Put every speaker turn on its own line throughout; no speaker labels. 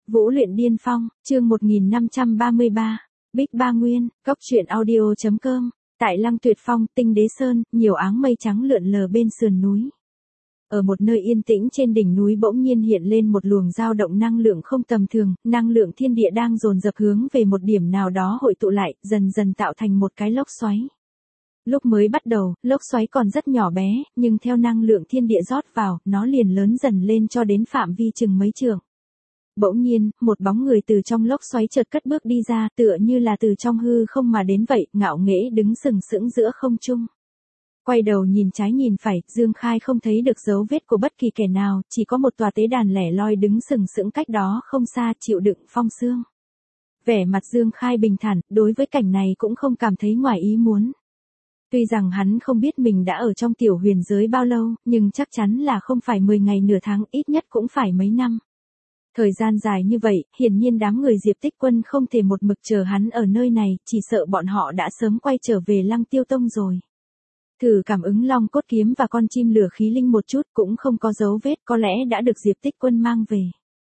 Vũ luyện điên phong, chương 1533, Bích Ba Nguyên, Cốc truyện audio.com, tại Lăng Tuyệt Phong, Tinh Đế Sơn, nhiều áng mây trắng lượn lờ bên sườn núi. Ở một nơi yên tĩnh trên đỉnh núi bỗng nhiên hiện lên một luồng dao động năng lượng không tầm thường, năng lượng thiên địa đang dồn dập hướng về một điểm nào đó hội tụ lại, dần dần tạo thành một cái lốc xoáy. Lúc mới bắt đầu, lốc xoáy còn rất nhỏ bé, nhưng theo năng lượng thiên địa rót vào, nó liền lớn dần lên cho đến phạm vi chừng mấy trượng. Bỗng nhiên, một bóng người từ trong lốc xoáy chợt cất bước đi ra, tựa như là từ trong hư không mà đến vậy, ngạo nghễ đứng sừng sững giữa không trung. Quay đầu nhìn trái nhìn phải, Dương Khai không thấy được dấu vết của bất kỳ kẻ nào, chỉ có một tòa tế đàn lẻ loi đứng sừng sững cách đó không xa, chịu đựng phong sương. Vẻ mặt Dương Khai bình thản, đối với cảnh này cũng không cảm thấy ngoài ý muốn. Tuy rằng hắn không biết mình đã ở trong tiểu huyền giới bao lâu, nhưng chắc chắn là không phải 10 ngày nửa tháng, ít nhất cũng phải mấy năm. Thời gian dài như vậy, hiển nhiên đám người Diệp Tích Quân không thể một mực chờ hắn ở nơi này, chỉ sợ bọn họ đã sớm quay trở về Lăng Tiêu Tông rồi. Thử cảm ứng long cốt kiếm và con chim lửa khí linh một chút cũng không có dấu vết, có lẽ đã được Diệp Tích Quân mang về.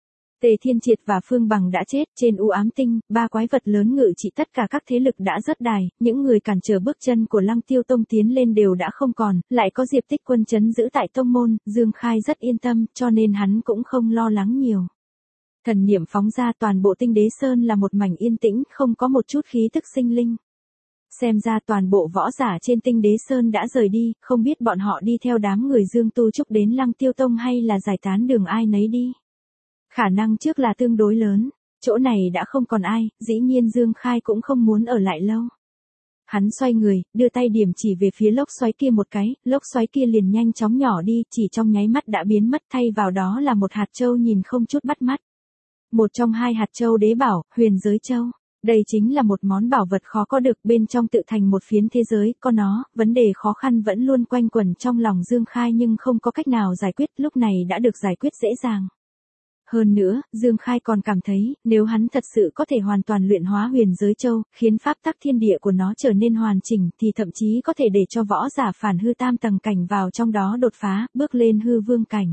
Tề Thiên Triệt và Phương Bằng đã chết, trên u ám tinh, ba quái vật lớn ngự trị tất cả các thế lực đã rớt đài, những người cản trở bước chân của Lăng Tiêu Tông tiến lên đều đã không còn, lại có Diệp Tích Quân trấn giữ tại tông môn, Dương Khai rất yên tâm, cho nên hắn cũng không lo lắng nhiều. Thần niệm phóng ra, toàn bộ Tinh Đế Sơn là một mảnh yên tĩnh, không có một chút khí tức sinh linh. Xem ra toàn bộ võ giả trên Tinh Đế Sơn đã rời đi, không biết bọn họ đi theo đám người Dương Tu Trúc đến Lăng Tiêu Tông hay là giải tán đường ai nấy đi. Khả năng trước là tương đối lớn, chỗ này đã không còn ai, dĩ nhiên Dương Khai cũng không muốn ở lại lâu. Hắn xoay người, đưa tay điểm chỉ về phía lốc xoáy kia một cái, lốc xoáy kia liền nhanh chóng nhỏ đi, chỉ trong nháy mắt đã biến mất, thay vào đó là một hạt châu nhìn không chút bắt mắt. Một trong hai hạt châu đế bảo, huyền giới châu. Đây chính là một món bảo vật khó có được, bên trong tự thành một phiến thế giới, có nó, vấn đề khó khăn vẫn luôn quanh quẩn trong lòng Dương Khai nhưng không có cách nào giải quyết, lúc này đã được giải quyết dễ dàng. Hơn nữa, Dương Khai còn cảm thấy, nếu hắn thật sự có thể hoàn toàn luyện hóa huyền giới châu, khiến pháp tắc thiên địa của nó trở nên hoàn chỉnh, thì thậm chí có thể để cho võ giả phản hư tam tầng cảnh vào trong đó đột phá, bước lên hư vương cảnh.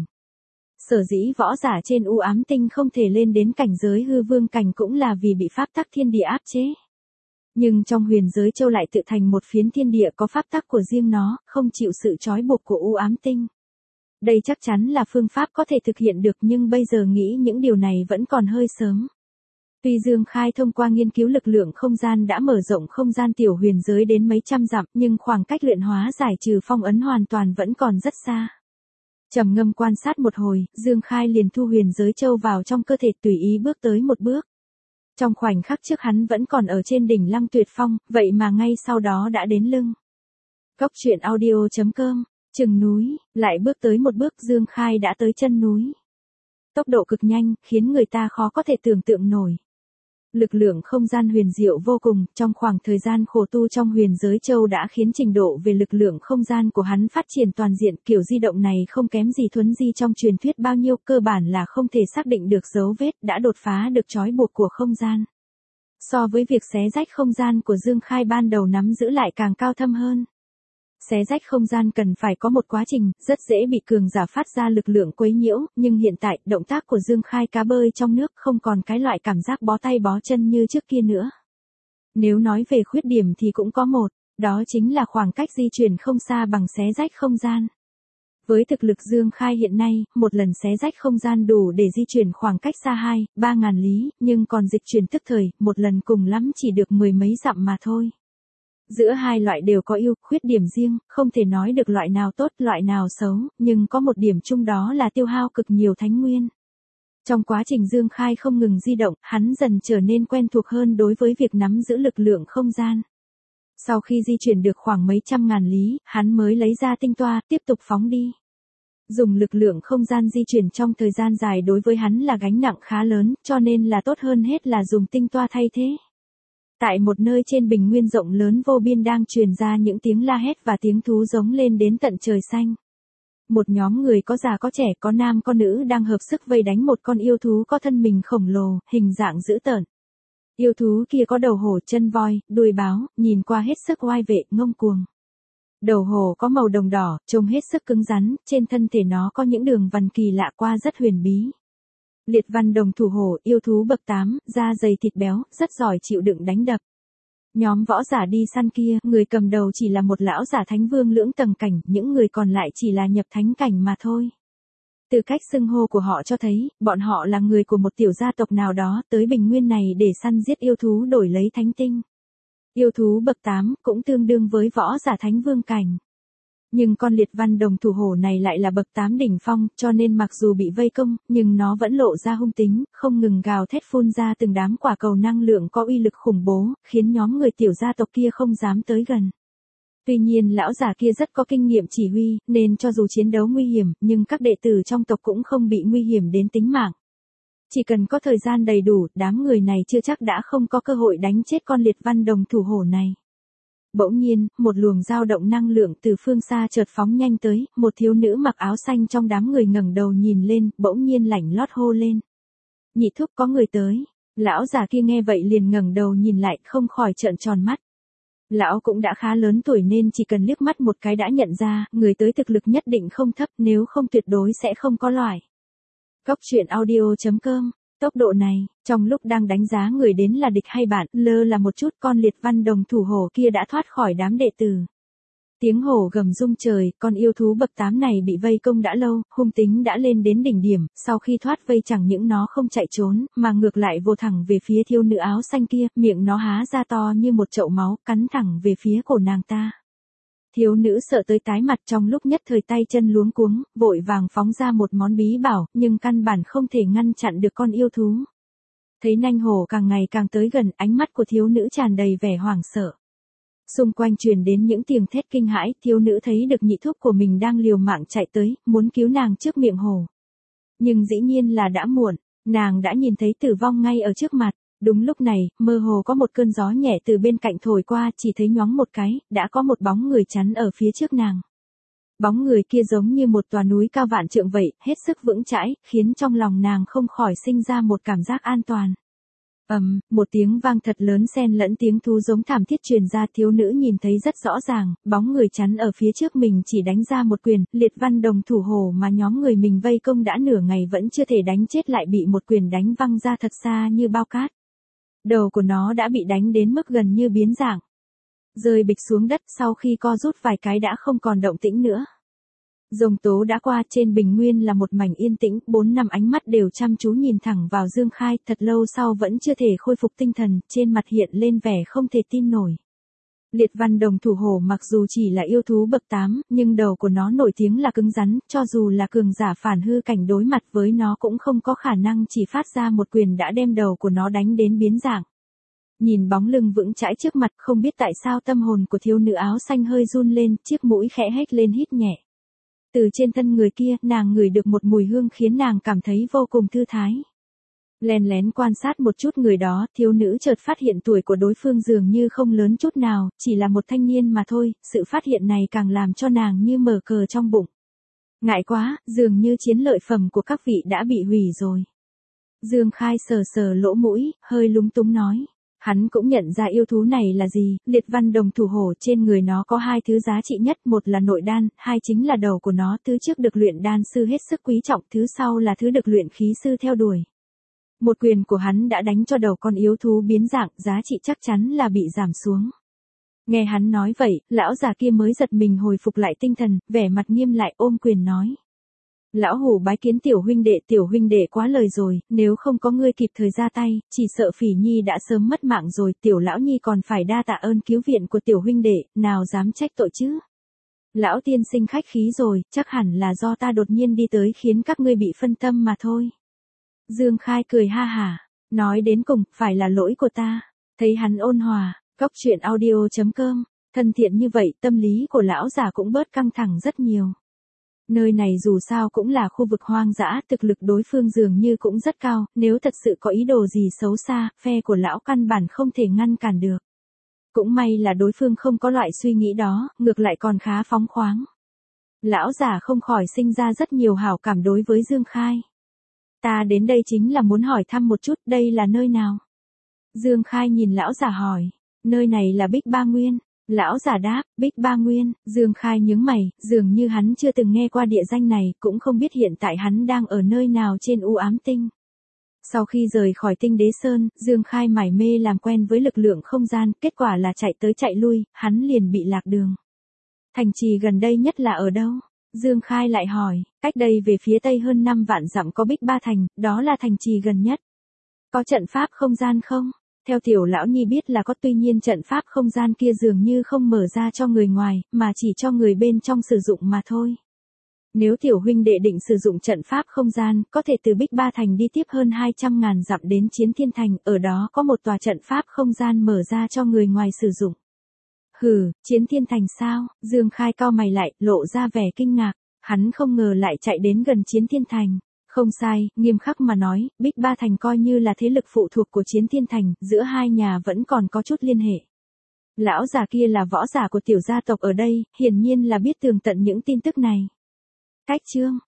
Sở dĩ võ giả trên u ám tinh không thể lên đến cảnh giới hư vương cảnh cũng là vì bị pháp tắc thiên địa áp chế. Nhưng trong huyền giới châu lại tự thành một phiến thiên địa có pháp tắc của riêng nó, không chịu sự trói buộc của u ám tinh. Đây chắc chắn là phương pháp có thể thực hiện được, nhưng bây giờ nghĩ những điều này vẫn còn hơi sớm. Tuy Dương Khai thông qua nghiên cứu lực lượng không gian đã mở rộng không gian tiểu huyền giới đến mấy trăm dặm, nhưng khoảng cách luyện hóa giải trừ phong ấn hoàn toàn vẫn còn rất xa. Trầm ngâm quan sát một hồi, Dương Khai liền thu huyền giới châu vào trong cơ thể, tùy ý bước tới một bước. Trong khoảnh khắc trước hắn vẫn còn ở trên đỉnh Lăng Tuyệt Phong, vậy mà ngay sau đó đã đến lưng. Cốc truyện audio.com, chừng núi, lại bước tới một bước, Dương Khai đã tới chân núi. Tốc độ cực nhanh, khiến người ta khó có thể tưởng tượng nổi. Lực lượng không gian huyền diệu vô cùng, trong khoảng thời gian khổ tu trong huyền giới châu đã khiến trình độ về lực lượng không gian của hắn phát triển toàn diện, kiểu di động này không kém gì thuấn di trong truyền thuyết bao nhiêu, cơ bản là không thể xác định được dấu vết, đã đột phá được trói buộc của không gian. So với việc xé rách không gian của Dương Khai ban đầu nắm giữ lại càng cao thâm hơn. Xé rách không gian cần phải có một quá trình, rất dễ bị cường giả phát ra lực lượng quấy nhiễu, nhưng hiện tại, động tác của Dương Khai cá bơi trong nước không còn cái loại cảm giác bó tay bó chân như trước kia nữa. Nếu nói về khuyết điểm thì cũng có một, đó chính là khoảng cách di chuyển không xa bằng xé rách không gian. Với thực lực Dương Khai hiện nay, một lần xé rách không gian đủ để di chuyển khoảng cách xa 2-3 ngàn lý, nhưng còn dịch chuyển tức thời, một lần cùng lắm chỉ được 10 mấy dặm mà thôi. Giữa hai loại đều có ưu, khuyết điểm riêng, không thể nói được loại nào tốt, loại nào xấu, nhưng có một điểm chung đó là tiêu hao cực nhiều thánh nguyên. Trong quá trình Dương Khai không ngừng di động, hắn dần trở nên quen thuộc hơn đối với việc nắm giữ lực lượng không gian. Sau khi di chuyển được khoảng mấy trăm ngàn lý, hắn mới lấy ra tinh toa, tiếp tục phóng đi. Dùng lực lượng không gian di chuyển trong thời gian dài đối với hắn là gánh nặng khá lớn, cho nên là tốt hơn hết là dùng tinh toa thay thế. Tại một nơi trên bình nguyên rộng lớn vô biên đang truyền ra những tiếng la hét và tiếng thú giống lên đến tận trời xanh. Một nhóm người có già có trẻ, có nam có nữ đang hợp sức vây đánh một con yêu thú có thân mình khổng lồ, hình dạng dữ tợn. Yêu thú kia có đầu hổ, chân voi, đuôi báo, nhìn qua hết sức oai vệ, ngông cuồng. Đầu hổ có màu đồng đỏ, trông hết sức cứng rắn, trên thân thể nó có những đường vằn kỳ lạ qua rất huyền bí. Liệt Văn Đồng thủ hổ, yêu thú bậc 8, da dày thịt béo, rất giỏi chịu đựng đánh đập. Nhóm võ giả đi săn kia, người cầm đầu chỉ là một lão giả thánh vương lưỡng tầng cảnh, những người còn lại chỉ là nhập thánh cảnh mà thôi. Từ cách xưng hô của họ cho thấy, bọn họ là người của một tiểu gia tộc nào đó tới bình nguyên này để săn giết yêu thú đổi lấy thánh tinh. Yêu thú bậc 8 cũng tương đương với võ giả thánh vương cảnh. Nhưng con Liệt Văn Đồng thủ hổ này lại là bậc 8 đỉnh phong, cho nên mặc dù bị vây công, nhưng nó vẫn lộ ra hung tính, không ngừng gào thét phun ra từng đám quả cầu năng lượng có uy lực khủng bố, khiến nhóm người tiểu gia tộc kia không dám tới gần. Tuy nhiên lão già kia rất có kinh nghiệm chỉ huy, nên cho dù chiến đấu nguy hiểm, nhưng các đệ tử trong tộc cũng không bị nguy hiểm đến tính mạng. Chỉ cần có thời gian đầy đủ, đám người này chưa chắc đã không có cơ hội đánh chết con Liệt Văn Đồng thủ hổ này. Bỗng nhiên, một luồng dao động năng lượng từ phương xa chợt phóng nhanh tới, một thiếu nữ mặc áo xanh trong đám người ngẩng đầu nhìn lên, bỗng nhiên lạnh lót hô lên. Nhị thúc, có người tới. Lão già kia nghe vậy liền ngẩng đầu nhìn lại, không khỏi trợn tròn mắt. Lão cũng đã khá lớn tuổi nên chỉ cần liếc mắt một cái đã nhận ra, người tới thực lực nhất định không thấp, nếu không tuyệt đối sẽ không có loại. Cốc truyện audio.com. Tốc độ này, trong lúc đang đánh giá người đến là địch hay bạn, lơ là một chút con Liệt Văn Đồng thủ hổ kia đã thoát khỏi đám đệ tử. Tiếng hổ gầm rung trời, con yêu thú bậc 8 này bị vây công đã lâu, hung tính đã lên đến đỉnh điểm, sau khi thoát vây chẳng những nó không chạy trốn, mà ngược lại vồ thẳng về phía thiếu nữ áo xanh kia, miệng nó há ra to như một chậu máu, cắn thẳng về phía cổ nàng ta. Thiếu nữ sợ tới tái mặt, trong lúc nhất thời tay chân luống cuống, vội vàng phóng ra một món bí bảo, nhưng căn bản không thể ngăn chặn được con yêu thú. Thấy nanh hổ càng ngày càng tới gần, ánh mắt của thiếu nữ tràn đầy vẻ hoảng sợ. Xung quanh truyền đến những tiếng thét kinh hãi, thiếu nữ thấy được nhị thúc của mình đang liều mạng chạy tới, muốn cứu nàng trước miệng hổ. Nhưng dĩ nhiên là đã muộn, nàng đã nhìn thấy tử vong ngay ở trước mặt. Đúng lúc này, mơ hồ có một cơn gió nhẹ từ bên cạnh thổi qua, chỉ thấy nhoáng một cái, đã có một bóng người chắn ở phía trước nàng. Bóng người kia giống như một tòa núi cao vạn trượng vậy, hết sức vững chãi, khiến trong lòng nàng không khỏi sinh ra một cảm giác an toàn. Một tiếng vang thật lớn xen lẫn tiếng thú giống thảm thiết truyền ra, thiếu nữ nhìn thấy rất rõ ràng, bóng người chắn ở phía trước mình chỉ đánh ra một quyền, Liệt Văn Đồng thủ hổ mà nhóm người mình vây công đã nửa ngày vẫn chưa thể đánh chết lại bị một quyền đánh văng ra thật xa như bao cát. Đầu của nó đã bị đánh đến mức gần như biến dạng. Rơi bịch xuống đất, sau khi co rút vài cái đã không còn động tĩnh nữa. Rồng tố đã qua, trên bình nguyên là một mảnh yên tĩnh, 4-5 ánh mắt đều chăm chú nhìn thẳng vào Dương Khai, thật lâu sau vẫn chưa thể khôi phục tinh thần, trên mặt hiện lên vẻ không thể tin nổi. Liệt Văn Đồng thủ hổ mặc dù chỉ là yêu thú bậc 8, nhưng đầu của nó nổi tiếng là cứng rắn, cho dù là cường giả phản hư cảnh đối mặt với nó cũng không có khả năng chỉ phát ra một quyền đã đem đầu của nó đánh đến biến dạng. Nhìn bóng lưng vững chãi trước mặt, không biết tại sao tâm hồn của thiếu nữ áo xanh hơi run lên, chiếc mũi khẽ hét lên hít nhẹ. Từ trên thân người kia, nàng ngửi được một mùi hương khiến nàng cảm thấy vô cùng thư thái. Lén lén quan sát một chút người đó, thiếu nữ chợt phát hiện tuổi của đối phương dường như không lớn chút nào, chỉ là một thanh niên mà thôi, sự phát hiện này càng làm cho nàng như mở cờ trong bụng. Ngại quá, dường như chiến lợi phẩm của các vị đã bị hủy rồi. Dương Khai sờ sờ lỗ mũi, hơi lúng túng nói. Hắn cũng nhận ra yêu thú này là gì, Liệt Văn Đồng thủ hổ trên người nó có hai thứ giá trị nhất, một là nội đan, hai chính là đầu của nó, thứ trước được luyện đan sư hết sức quý trọng, thứ sau là thứ được luyện khí sư theo đuổi. Một quyền của hắn đã đánh cho đầu con yêu thú biến dạng, giá trị chắc chắn là bị giảm xuống. Nghe hắn nói vậy, lão già kia mới giật mình hồi phục lại tinh thần, vẻ mặt nghiêm lại ôm quyền nói. Lão hủ bái kiến tiểu huynh đệ quá lời rồi, nếu không có ngươi kịp thời ra tay, chỉ sợ Phỉ Nhi đã sớm mất mạng rồi, tiểu lão nhi còn phải đa tạ ơn cứu viện của tiểu huynh đệ, nào dám trách tội chứ. Lão tiên sinh khách khí rồi, chắc hẳn là do ta đột nhiên đi tới khiến các ngươi bị phân tâm mà thôi. Dương Khai cười ha hả, nói đến cùng, phải là lỗi của ta. Thấy hắn ôn hòa, Cốc truyện audio.com, thân thiện như vậy, tâm lý của lão già cũng bớt căng thẳng rất nhiều. Nơi này dù sao cũng là khu vực hoang dã, thực lực đối phương dường như cũng rất cao, nếu thật sự có ý đồ gì xấu xa, phe của lão căn bản không thể ngăn cản được. Cũng may là đối phương không có loại suy nghĩ đó, ngược lại còn khá phóng khoáng. Lão già không khỏi sinh ra rất nhiều hảo cảm đối với Dương Khai. Ta đến đây chính là muốn hỏi thăm một chút, đây là nơi nào? Dương Khai nhìn lão già hỏi, nơi này là Bích Ba Nguyên. Lão già đáp, Bích Ba Nguyên. Dương Khai nhướng mày, dường như hắn chưa từng nghe qua địa danh này, cũng không biết hiện tại hắn đang ở nơi nào trên u ám tinh. Sau khi rời khỏi Tinh Đế Sơn, Dương Khai mải mê làm quen với lực lượng không gian, kết quả là chạy tới chạy lui, hắn liền bị lạc đường. Thành trì gần đây nhất là ở đâu? Dương Khai lại hỏi, cách đây về phía tây hơn 5 vạn dặm có Bích Ba Thành, đó là thành trì gần nhất. Có trận pháp không gian không? Theo Tiểu Lão Nhi biết là có, tuy nhiên trận pháp không gian kia dường như không mở ra cho người ngoài, mà chỉ cho người bên trong sử dụng mà thôi. Nếu Tiểu huynh đệ định sử dụng trận pháp không gian, có thể từ Bích Ba Thành đi tiếp hơn 200.000 dặm đến Chiến Thiên Thành, ở đó có một tòa trận pháp không gian mở ra cho người ngoài sử dụng. Hừ, Chiến Thiên Thành sao? Dương Khai cau mày lại, lộ ra vẻ kinh ngạc, hắn không ngờ lại chạy đến gần Chiến Thiên Thành. Không sai, nghiêm khắc mà nói, Bích Ba Thành coi như là thế lực phụ thuộc của Chiến Thiên Thành, giữa hai nhà vẫn còn có chút liên hệ. Lão già kia là võ giả của tiểu gia tộc ở đây, hiển nhiên là biết tường tận những tin tức này. Cách chương